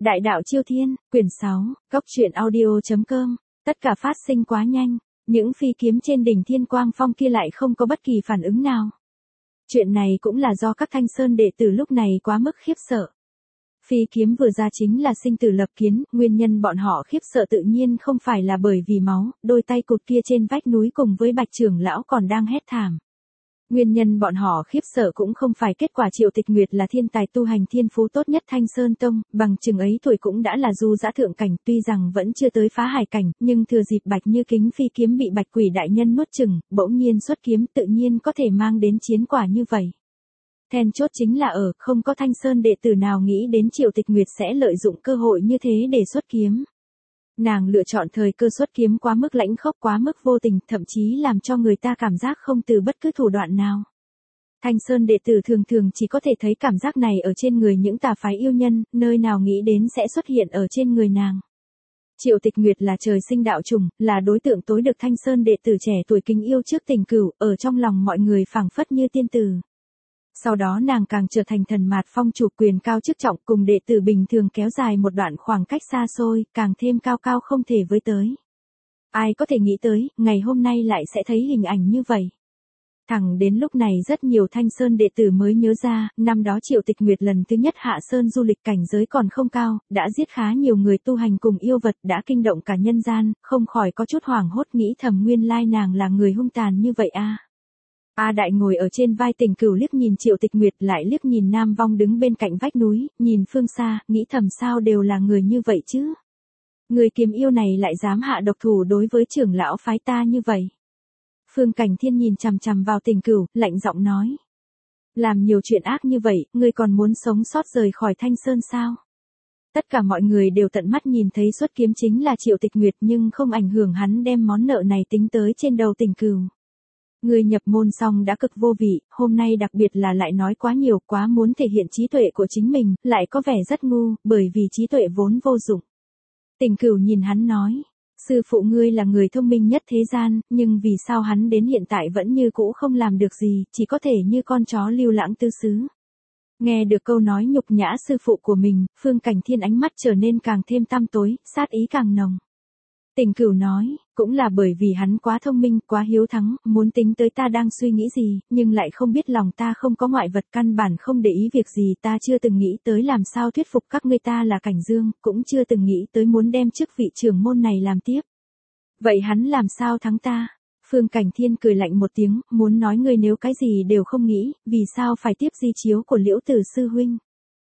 Đại đạo Chiêu Thiên, quyển 6, Cốc truyện audio.com, tất cả phát sinh quá nhanh, những phi kiếm trên đỉnh Thiên Quang Phong kia lại không có bất kỳ phản ứng nào. Chuyện này cũng là do các Thanh Sơn đệ tử lúc này quá mức khiếp sợ. Phi kiếm vừa ra chính là sinh tử lập kiến, nguyên nhân bọn họ khiếp sợ tự nhiên không phải là bởi vì máu, đôi tay cụt kia trên vách núi cùng với Bạch trưởng lão còn đang hét thảm. Nguyên nhân bọn họ khiếp sợ cũng không phải kết quả Triệu Tịch Nguyệt là thiên tài tu hành thiên phú tốt nhất Thanh Sơn Tông, bằng chừng ấy tuổi cũng đã là du dã thượng cảnh, tuy rằng vẫn chưa tới phá hải cảnh, nhưng thừa dịp Bạch Như Kính phi kiếm bị Bạch Quỷ đại nhân nuốt chửng, bỗng nhiên xuất kiếm tự nhiên có thể mang đến chiến quả như vậy. Then chốt chính là không có Thanh Sơn đệ tử nào nghĩ đến Triệu Tịch Nguyệt sẽ lợi dụng cơ hội như thế để xuất kiếm. Nàng lựa chọn thời cơ xuất kiếm quá mức lãnh khốc, quá mức vô tình, thậm chí làm cho người ta cảm giác không từ bất cứ thủ đoạn nào. Thanh Sơn đệ tử thường thường chỉ có thể thấy cảm giác này ở trên người những tà phái yêu nhân, nơi nào nghĩ đến sẽ xuất hiện ở trên người nàng. Triệu Tịch Nguyệt là trời sinh đạo trùng, là đối tượng tối được Thanh Sơn đệ tử trẻ tuổi kính yêu trước tình cửu, ở trong lòng mọi người phảng phất như tiên tử. Sau đó nàng càng trở thành thần mạt phong chủ, quyền cao chức trọng, cùng đệ tử bình thường kéo dài một đoạn khoảng cách xa xôi, càng thêm cao cao không thể với tới. Ai có thể nghĩ tới, ngày hôm nay lại sẽ thấy hình ảnh như vậy. Thẳng đến lúc này rất nhiều Thanh Sơn đệ tử mới nhớ ra, năm đó Triệu Tịch Nguyệt lần thứ nhất hạ sơn du lịch cảnh giới còn không cao, đã giết khá nhiều người tu hành cùng yêu vật, đã kinh động cả nhân gian, không khỏi có chút hoảng hốt nghĩ thầm nguyên lai nàng là người hung tàn như vậy a. A Đại ngồi ở trên vai Tình Cửu liếc nhìn Triệu Tịch Nguyệt, lại liếc nhìn Nam Vong đứng bên cạnh vách núi, nhìn phương xa, nghĩ thầm sao đều là người như vậy chứ. Người kiếm yêu này lại dám hạ độc thủ đối với trưởng lão phái ta như vậy. Phương Cảnh Thiên nhìn chằm chằm vào Tình Cửu, lạnh giọng nói. Làm nhiều chuyện ác như vậy, ngươi còn muốn sống sót rời khỏi Thanh Sơn sao? Tất cả mọi người đều tận mắt nhìn thấy xuất kiếm chính là Triệu Tịch Nguyệt, nhưng không ảnh hưởng hắn đem món nợ này tính tới trên đầu Tình Cửu. Người nhập môn xong đã cực vô vị, hôm nay đặc biệt là lại nói quá nhiều, quá muốn thể hiện trí tuệ của chính mình, lại có vẻ rất ngu, bởi vì trí tuệ vốn vô dụng. Tình Cửu nhìn hắn nói, sư phụ ngươi là người thông minh nhất thế gian, nhưng vì sao hắn đến hiện tại vẫn như cũ không làm được gì, chỉ có thể như con chó lưu lãng tứ xứ. Nghe được câu nói nhục nhã sư phụ của mình, Phương Cảnh Thiên ánh mắt trở nên càng thêm tăm tối, sát ý càng nồng. Tình Cửu nói, cũng là bởi vì hắn quá thông minh, quá hiếu thắng, muốn tính tới ta đang suy nghĩ gì, nhưng lại không biết lòng ta không có ngoại vật, căn bản không để ý việc gì, ta chưa từng nghĩ tới làm sao thuyết phục các ngươi ta là Cảnh Dương, cũng chưa từng nghĩ tới muốn đem chức vị trưởng môn này làm tiếp. Vậy hắn làm sao thắng ta? Phương Cảnh Thiên cười lạnh một tiếng, muốn nói ngươi nếu cái gì đều không nghĩ, vì sao phải tiếp di chiếu của Liễu Tử sư huynh?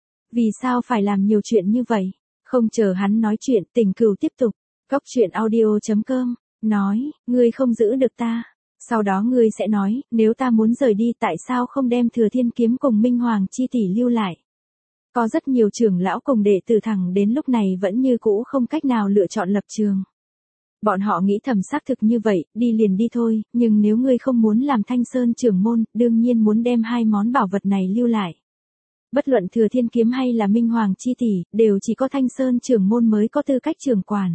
Vì sao phải làm nhiều chuyện như vậy? Không chờ hắn nói chuyện, Tình Cửu tiếp tục. Cốc truyện audio.com, nói, ngươi không giữ được ta. Sau đó ngươi sẽ nói, nếu ta muốn rời đi tại sao không đem Thừa Thiên kiếm cùng Minh Hoàng chi tỷ lưu lại. Có rất nhiều trưởng lão cùng đệ tử thẳng đến lúc này vẫn như cũ không cách nào lựa chọn lập trường. Bọn họ nghĩ thầm xác thực như vậy, đi liền đi thôi, nhưng nếu ngươi không muốn làm Thanh Sơn trưởng môn, đương nhiên muốn đem hai món bảo vật này lưu lại. Bất luận Thừa Thiên kiếm hay là Minh Hoàng chi tỷ, đều chỉ có Thanh Sơn trưởng môn mới có tư cách trưởng quản.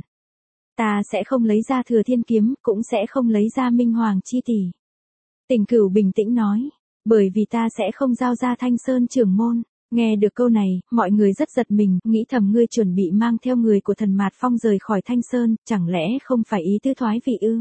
Ta sẽ không lấy ra Thừa Thiên kiếm, cũng sẽ không lấy ra Minh Hoàng chi tỷ. Tình Cửu bình tĩnh nói, bởi vì ta sẽ không giao ra Thanh Sơn trưởng môn. Nghe được câu này, mọi người rất giật mình, nghĩ thầm ngươi chuẩn bị mang theo người của thần mạt phong rời khỏi Thanh Sơn, chẳng lẽ không phải ý tứ thoái vị ư?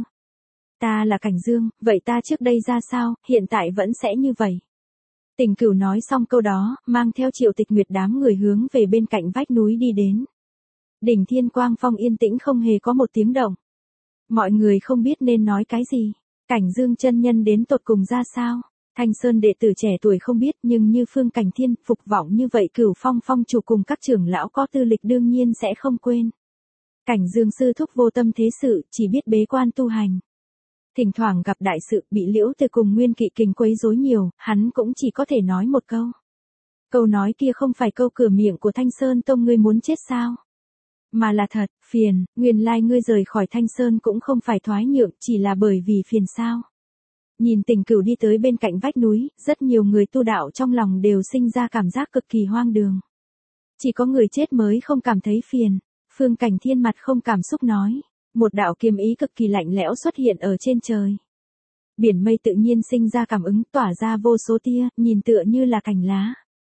Ta là Cảnh Dương, vậy ta trước đây ra sao, hiện tại vẫn sẽ như vậy. Tình Cửu nói xong câu đó, mang theo Triệu Tịch Nguyệt đám người hướng về bên cạnh vách núi đi đến. Đỉnh Thiên Quang Phong yên tĩnh không hề có một tiếng động. Mọi người không biết nên nói cái gì. Cảnh Dương chân nhân đến tột cùng ra sao? Thanh Sơn đệ tử trẻ tuổi không biết, nhưng như Phương Cảnh Thiên phục vọng như vậy Cửu Phong phong chủ cùng các trưởng lão có tư lịch đương nhiên sẽ không quên. Cảnh Dương sư thúc vô tâm thế sự, chỉ biết bế quan tu hành. Thỉnh thoảng gặp đại sự bị Liễu Từ cùng Nguyên Kỵ Kình quấy rối nhiều, hắn cũng chỉ có thể nói một câu. Câu nói kia không phải câu cửa miệng của Thanh Sơn Tông ngươi muốn chết sao? Mà là thật, phiền, nguyên lai ngươi rời khỏi Thanh Sơn cũng không phải thoái nhượng, chỉ là bởi vì phiền sao. Nhìn Tình Cửu đi tới bên cạnh vách núi, rất nhiều người tu đạo trong lòng đều sinh ra cảm giác cực kỳ hoang đường. Chỉ có người chết mới không cảm thấy phiền. Phương Cảnh Thiên mặt không cảm xúc nói, một đạo kiếm ý cực kỳ lạnh lẽo xuất hiện ở trên trời. Biển mây tự nhiên sinh ra cảm ứng tỏa ra vô số tia, nhìn tựa như là cành lá.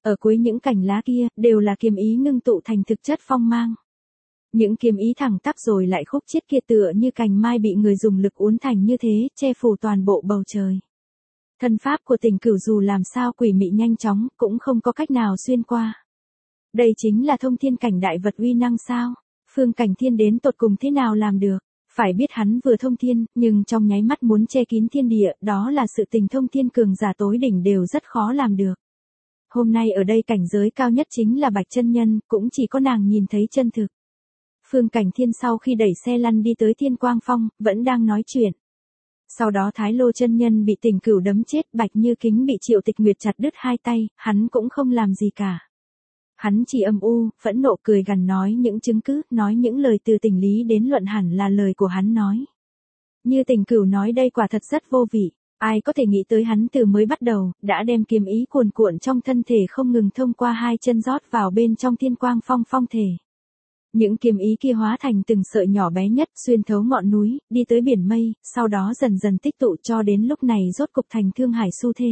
Ở cuối những cành lá kia, đều là kiếm ý ngưng tụ thành thực chất phong mang. Những kiếm ý thẳng tắp rồi lại khúc chiết kia tựa như cành mai bị người dùng lực uốn thành như thế, che phủ toàn bộ bầu trời. Thân pháp của Tình Cửu dù làm sao quỷ mị nhanh chóng, cũng không có cách nào xuyên qua. Đây chính là thông thiên cảnh đại vật uy năng sao? Phương Cảnh Thiên đến tột cùng thế nào làm được? Phải biết hắn vừa thông thiên, nhưng trong nháy mắt muốn che kín thiên địa, đó là sự tình thông thiên cường giả tối đỉnh đều rất khó làm được. Hôm nay ở đây cảnh giới cao nhất chính là Bạch chân nhân, cũng chỉ có nàng nhìn thấy chân thực. Phương Cảnh Thiên sau khi đẩy xe lăn đi tới Thiên Quang Phong, vẫn đang nói chuyện. Sau đó Thái Lô chân nhân bị Tình Cửu đấm chết, Bạch Như Kính bị Triệu Tịch Nguyệt chặt đứt hai tay, hắn cũng không làm gì cả. Hắn chỉ âm u, phẫn nộ cười gằn nói những chứng cứ, nói những lời từ tình lý đến luận hẳn là lời của hắn nói. Như Tình Cửu nói đây quả thật rất vô vị, ai có thể nghĩ tới hắn từ mới bắt đầu, đã đem kiếm ý cuồn cuộn trong thân thể không ngừng thông qua hai chân rót vào bên trong Thiên Quang Phong phong thể. Những kiếm ý kia hóa thành từng sợi nhỏ bé nhất, xuyên thấu ngọn núi, đi tới biển mây, sau đó dần dần tích tụ cho đến lúc này rốt cục thành thương hải xu thế.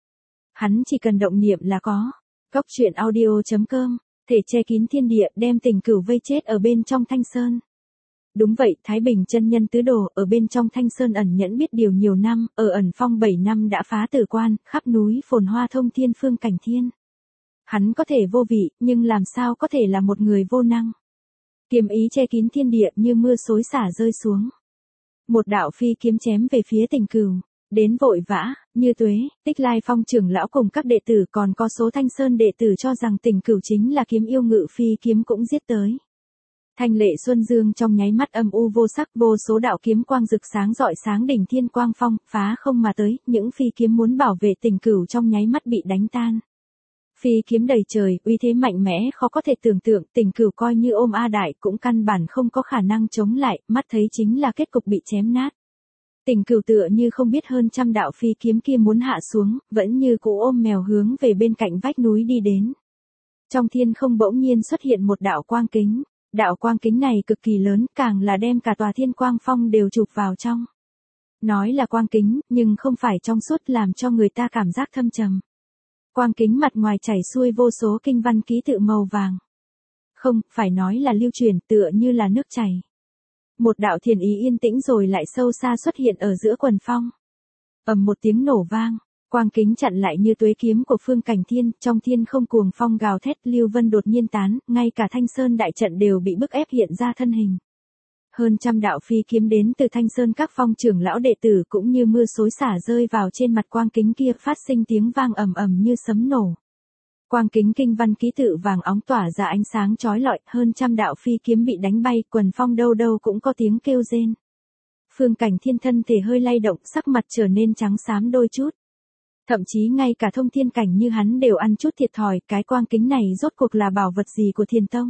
Hắn chỉ cần động niệm là có. Cốc truyện audio.com, thể che kín thiên địa, đem Tình Cửu vây chết ở bên trong Thanh Sơn. Đúng vậy, Thái Bình chân nhân tứ đồ, ở bên trong Thanh Sơn ẩn nhẫn biết điều nhiều năm, ở ẩn phong 7 năm đã phá tử quan, khắp núi phồn hoa thông thiên Phương Cảnh Thiên. Hắn có thể vô vị, nhưng làm sao có thể là một người vô năng. Kiếm ý che kín thiên địa như mưa xối xả rơi xuống. Một đạo phi kiếm chém về phía Tình Cửu. Đến vội vã, Như Tuế, Tích Lai Phong trưởng lão cùng các đệ tử còn có số Thanh Sơn đệ tử cho rằng Tình Cửu chính là kiếm yêu ngự phi kiếm cũng giết tới. Thanh Lệ Xuân Dương trong nháy mắt âm u vô sắc, vô số đạo kiếm quang rực sáng rọi sáng đỉnh Thiên Quang Phong, phá không mà tới, những phi kiếm muốn bảo vệ Tình Cửu trong nháy mắt bị đánh tan. Phi kiếm đầy trời, uy thế mạnh mẽ khó có thể tưởng tượng, Tình Cửu coi như ôm A Đại cũng căn bản không có khả năng chống lại, mắt thấy chính là kết cục bị chém nát. Tình Cửu tựa như không biết hơn trăm đạo phi kiếm kia muốn hạ xuống, vẫn như cũ ôm mèo hướng về bên cạnh vách núi đi đến. Trong thiên không bỗng nhiên xuất hiện một đạo quang kính. Đạo quang kính này cực kỳ lớn, càng là đem cả tòa Thiên Quang Phong đều chụp vào trong. Nói là quang kính, nhưng không phải trong suốt làm cho người ta cảm giác thâm trầm. Quang kính mặt ngoài chảy xuôi vô số kinh văn ký tự màu vàng. Không, phải nói là lưu truyền, tựa như là nước chảy. Một đạo thiền ý yên tĩnh rồi lại sâu xa xuất hiện ở giữa quần phong. Ầm một tiếng nổ vang, quang kính chặn lại Như Tuế kiếm của Phương Cảnh Thiên, trong thiên không cuồng phong gào thét, lưu vân đột nhiên tán, ngay cả Thanh Sơn đại trận đều bị bức ép hiện ra thân hình. Hơn trăm đạo phi kiếm đến từ Thanh Sơn các phong trưởng lão đệ tử cũng như mưa xối xả rơi vào trên mặt quang kính kia, phát sinh tiếng vang ầm ầm như sấm nổ. Quang kính kinh văn ký tự vàng óng tỏa ra ánh sáng chói lọi, hơn trăm đạo phi kiếm bị đánh bay, quần phong đâu đâu cũng có tiếng kêu rên. Phương Cảnh Thiên thân thể hơi lay động, sắc mặt trở nên trắng xám đôi chút. Thậm chí ngay cả thông thiên cảnh như hắn đều ăn chút thiệt thòi, cái quang kính này rốt cuộc là bảo vật gì của Thiền Tông.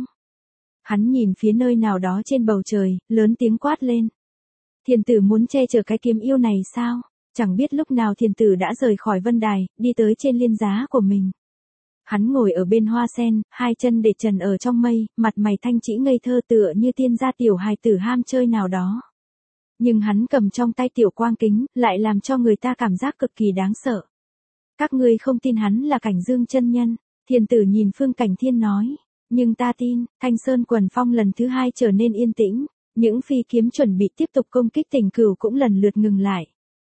Hắn nhìn phía nơi nào đó trên bầu trời, lớn tiếng quát lên. Thiền tử muốn che chở cái kiếm yêu này sao? Chẳng biết lúc nào thiền tử đã rời khỏi vân đài, đi tới trên liên giá của mình. Hắn ngồi ở bên hoa sen, hai chân để trần ở trong mây, mặt mày thanh trĩ ngây thơ tựa như tiên gia tiểu hài tử ham chơi nào đó. Nhưng hắn cầm trong tay tiểu quang kính, lại làm cho người ta cảm giác cực kỳ đáng sợ. Các ngươi không tin hắn là Cảnh Dương chân nhân, Thiền tử nhìn Phương Cảnh Thiên nói. Nhưng ta tin, Thanh Sơn quần phong lần thứ hai trở nên yên tĩnh, những phi kiếm chuẩn bị tiếp tục công kích Tình Cửu cũng lần lượt ngừng lại.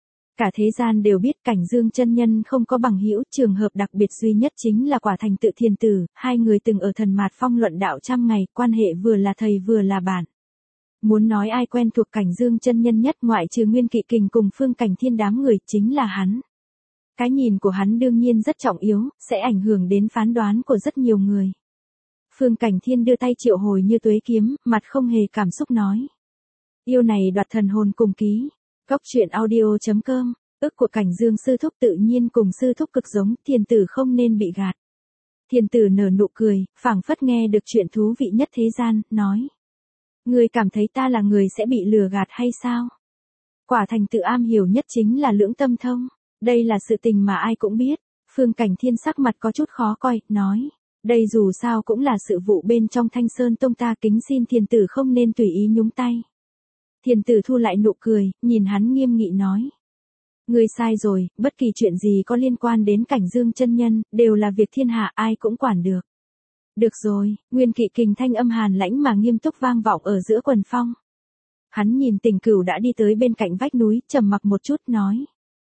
Cả thế gian đều biết Cảnh Dương chân nhân không có bằng hữu, trường hợp đặc biệt duy nhất chính là Quả Thành Tự Thiền tử, hai người từng ở Thần Mạt Phong luận đạo trăm ngày, quan hệ vừa là thầy vừa là bạn. Muốn nói ai quen thuộc Cảnh Dương chân nhân nhất ngoại trừ Nguyên Kỵ Kình cùng Phương Cảnh Thiên đám người chính là hắn. Cái nhìn của hắn đương nhiên rất trọng yếu, sẽ ảnh hưởng đến phán đoán của rất nhiều người. Phương Cảnh Thiên đưa tay triệu hồi Như Tuế kiếm, mặt không hề cảm xúc nói. Yêu này đoạt thần hồn cùng ký. Cốc truyện audio.com, ước của Cảnh Dương sư thúc tự nhiên cùng sư thúc cực giống, Thiền tử không nên bị gạt. Thiền tử nở nụ cười, phảng phất nghe được chuyện thú vị nhất thế gian, nói. Ngươi cảm thấy ta là người sẽ bị lừa gạt hay sao? Quả Thành Tự am hiểu nhất chính là lưỡng tâm thông, đây là sự tình mà ai cũng biết. Phương Cảnh Thiên sắc mặt có chút khó coi, nói. Đây dù sao cũng là sự vụ bên trong Thanh Sơn Tông, ta kính xin thiền tử không nên tùy ý nhúng tay. Thiền tử thu lại nụ cười, nhìn hắn nghiêm nghị nói. Ngươi sai rồi, bất kỳ chuyện gì có liên quan đến Cảnh Dương chân nhân, đều là việc thiên hạ ai cũng quản được. Được rồi, Nguyên Kỵ Kình thanh âm hàn lãnh mà nghiêm túc vang vọng ở giữa quần phong. Hắn nhìn Tình Cửu đã đi tới bên cạnh vách núi, trầm mặc một chút nói.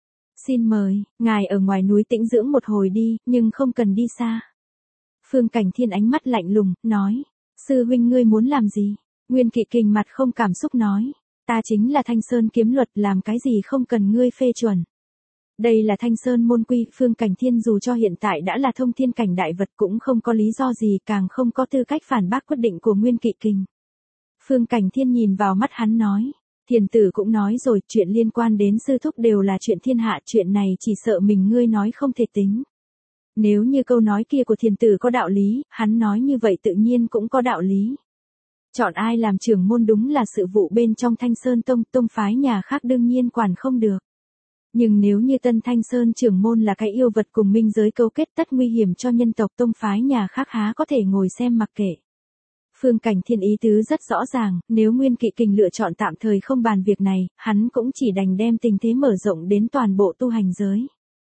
Xin mời, ngài ở ngoài núi tĩnh dưỡng một hồi đi, nhưng không cần đi xa. Phương Cảnh Thiên ánh mắt lạnh lùng, nói. Sư huynh ngươi muốn làm gì? Nguyên Kỵ Kình mặt không cảm xúc nói. Ta chính là Thanh Sơn kiếm luật, làm cái gì không cần ngươi phê chuẩn. Đây là Thanh Sơn môn quy, Phương Cảnh Thiên dù cho hiện tại đã là thông thiên cảnh đại vật cũng không có lý do gì, càng không có tư cách phản bác quyết định của Nguyên Kỵ Kình. Phương Cảnh Thiên nhìn vào mắt hắn nói. Thiền tử cũng nói rồi, chuyện liên quan đến sư thúc đều là chuyện thiên hạ, chuyện này chỉ sợ mình ngươi nói không thể tính. Nếu như câu nói kia của thiền tử có đạo lý, hắn nói như vậy tự nhiên cũng có đạo lý. Chọn ai làm trưởng môn đúng là sự vụ bên trong Thanh Sơn Tông, tông phái nhà khác đương nhiên quản không được. Nhưng nếu như Tân Thanh Sơn trưởng môn là cái yêu vật cùng minh giới cấu kết tất nguy hiểm cho nhân tộc, tông phái nhà khác há có thể ngồi xem mặc kệ. Phương Cảnh Thiên ý tứ rất rõ ràng, nếu Nguyên Kỵ Kình lựa chọn tạm thời không bàn việc này, hắn cũng chỉ đành đem tình thế mở rộng đến toàn bộ tu hành giới.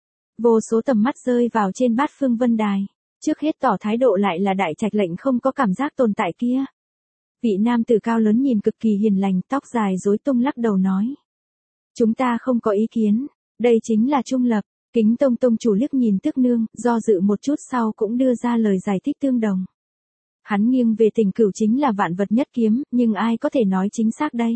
Vô số tầm mắt rơi vào trên Bát Phương Vân Đài, trước hết tỏ thái độ lại là Đại Trạch Lệnh không có cảm giác tồn tại kia. Vị nam tử cao lớn nhìn cực kỳ hiền lành, tóc dài rối tung lắc đầu nói. Chúng ta không có ý kiến, đây chính là trung lập. Kính Tông tông chủ liếc nhìn Tước Nương, do dự một chút sau cũng đưa ra lời giải thích tương đồng. Hắn nghiêng về Tình Cửu chính là vạn vật nhất kiếm, nhưng ai có thể nói chính xác đây.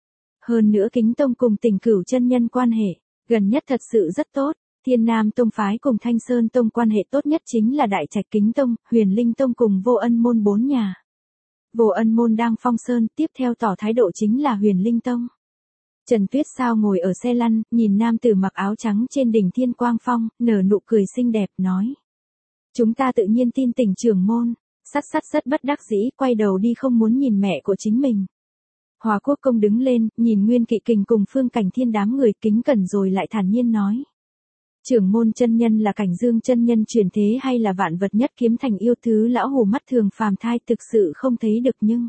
Hơn nữa Kính Tông cùng Tình Cửu chân nhân quan hệ, gần nhất thật sự rất tốt. Thiên Nam Tông phái cùng Thanh Sơn Tông quan hệ tốt nhất chính là Đại Trạch Kính Tông, Huyền Linh Tông cùng Vô Ân Môn 4 nhà. Vô Ân Môn đang phong sơn, tiếp theo tỏ thái độ chính là Huyền Linh Tông. Trần Tuyết Sao ngồi ở xe lăn, nhìn nam tử mặc áo trắng trên đỉnh Thiên Quang Phong, nở nụ cười xinh đẹp, nói. Chúng ta tự nhiên tin Tình trưởng môn. Sắt rất bất đắc dĩ, quay đầu đi không muốn nhìn mẹ của chính mình. Hòa Quốc Công đứng lên, nhìn Nguyên Kỵ Kình cùng Phương Cảnh Thiên đám người kính cẩn rồi lại thản nhiên nói. Trưởng môn chân nhân là Cảnh Dương chân nhân truyền thế hay là vạn vật nhất kiếm thành yêu thứ lão hù mắt thường phàm thai thực sự không thấy được nhưng.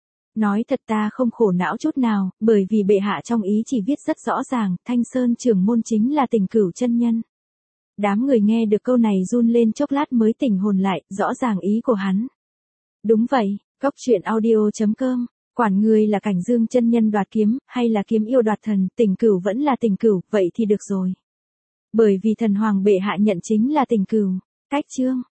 Nói thật ta không khổ não chút nào, bởi vì bệ hạ trong ý chỉ viết rất rõ ràng, Thanh Sơn trưởng môn chính là Tình Cửu chân nhân. Đám người nghe được câu này run lên chốc lát mới tỉnh hồn lại, rõ ràng ý của hắn. Đúng vậy, Góc Truyện Audio.com, quản người là Cảnh Dương chân nhân đoạt kiếm, hay là kiếm yêu đoạt thần, Tình Cửu vẫn là Tình Cửu, vậy thì được rồi. Bởi vì thần hoàng bệ hạ nhận chính là Tình Cửu. Cách chương.